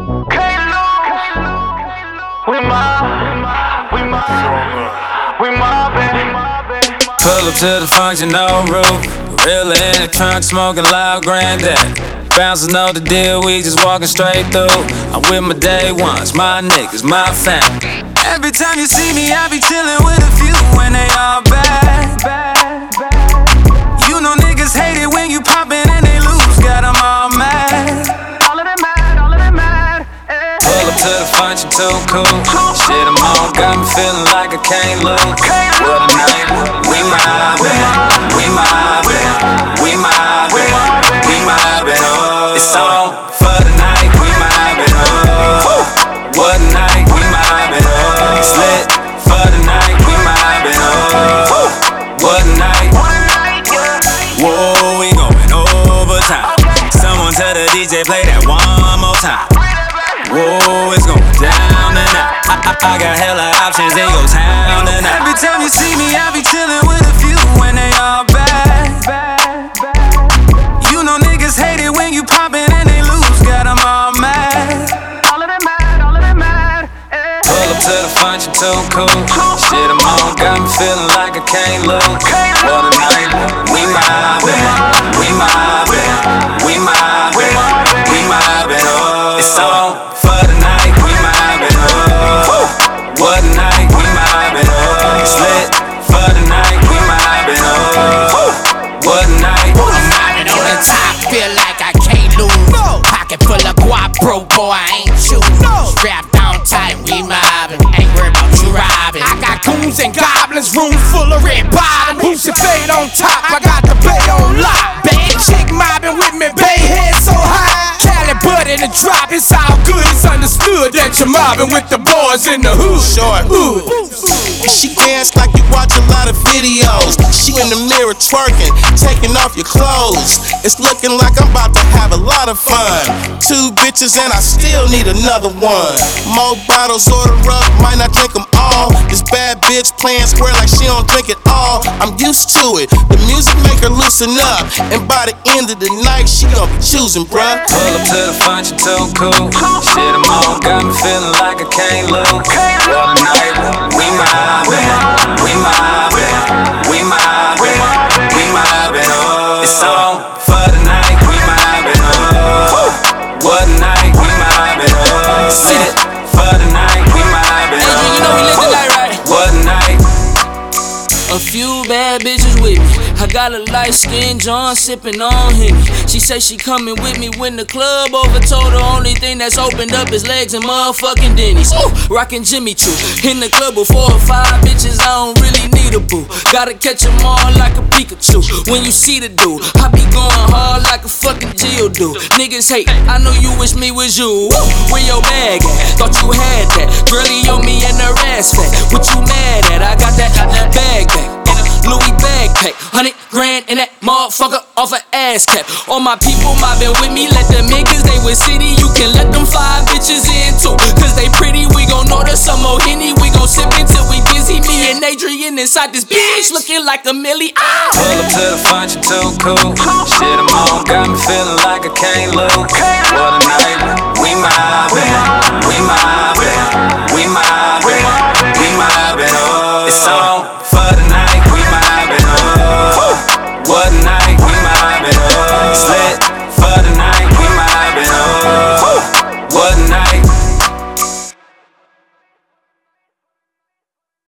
Pull up to the function, no roof. Gorilla in the trunk, smoking loud granddad. Bouncers know the deal, we just walking straight through. I'm with my day ones, my niggas, my family. Every time you see me, I be chillin' with a few when they all bad. You know niggas hate it when you poppin' and they lose, got them all mad. All of them mad. Pull up to the function, too cool. Shit, I'm on, got me feeling like I can't lose. What a night, we mobbin', we mobbin', we mobbin', we mobbin', oh. It's on for the night, we mobbin', oh. What a night, we mobbin', oh. It's lit for the night, we mobbin', oh. What a night, whoa, we going overtime. Someone tell the DJ play that one more time. Whoa, it's going down tonight. I got hella options in your town tonight. Every time you see me, I be chillin' with a few when they all bad. You know niggas hate it when you poppin' and they lose, got them all mad. All of them mad. Pull up to the function, too cool. Shit, I'm on, got me feeling like I can't lose. What a night, we mobbin', we mobbin', we mobbin', we mobbin', oh. It's on for the night, we mobbin', oh. What a night, we mobbin', oh. It's lit for the night, we mobbin', oh. What a night, I'm mobbin' on the top, feel like I can't lose. Pocket full of guap, broke boy, I ain't choosing. Strapped down tight, we mobbin', ain't worried about you robbing. I got goons and goblins, room full of red bottoms. Boots and fade on top, I got the bay on lock. Bad chick mobbin' with me, bay head so high. Cali butt in the drop, it's all good, it's understood that you're mobbin' with the boys in the hood. Short. She dance like you watch a lot of videos. She in the mirror twerking, taking off your clothes. It's looking like I'm about to have a lot of fun. 2 bitches and I still need another one. More bottles order up, might not drink them all. This bad bitch playing square like she don't drink it all. I'm used to it, the music make her loosen up. And by the end of the night, she gon' be choosing, bruh. pull up to the function, too cool. Shit, I'm on, got me feeling like I can't lose. What a night, we mobbin', we mobbin', we mobbin', we mobbin', oh. It's on for the night, we mobbin', oh. What a night, we mobbin', oh. It's lit for the night, we mobbin', oh. You know we live the life right. What a night. A few bad bitches with me. I got a light-skinned John sippin' on Henny. She say she comin' with me when the club over. Told her only thing that's opened up is legs and motherfucking Denny's. Ooh, rockin' Jimmy Choo. In the club with 4 or 5 bitches, I don't really need a boo. Gotta catch 'em all like a Pikachu. When you see the dude, I be going hard like a fucking Geodude. Niggas hate, I know you wish me was you. Woo, where your bag at? Thought you had that. Girlie on me and her ass fat. What you mad at? I got that bag back. Louis backpack, 100 grand in that motherfucker off an ass cap. All my people mobbing with me, let them in cause they with city. You can let them 5 bitches in too, cause they pretty. We gon' order some more Henny, we gon' sip until we dizzy. Me and Adrian inside this bitch, looking like a milli. Pull up to the function, too cool. Shit, I'm on, got me feeling like I can't lose. What a night, we mobbin', we mobbin'.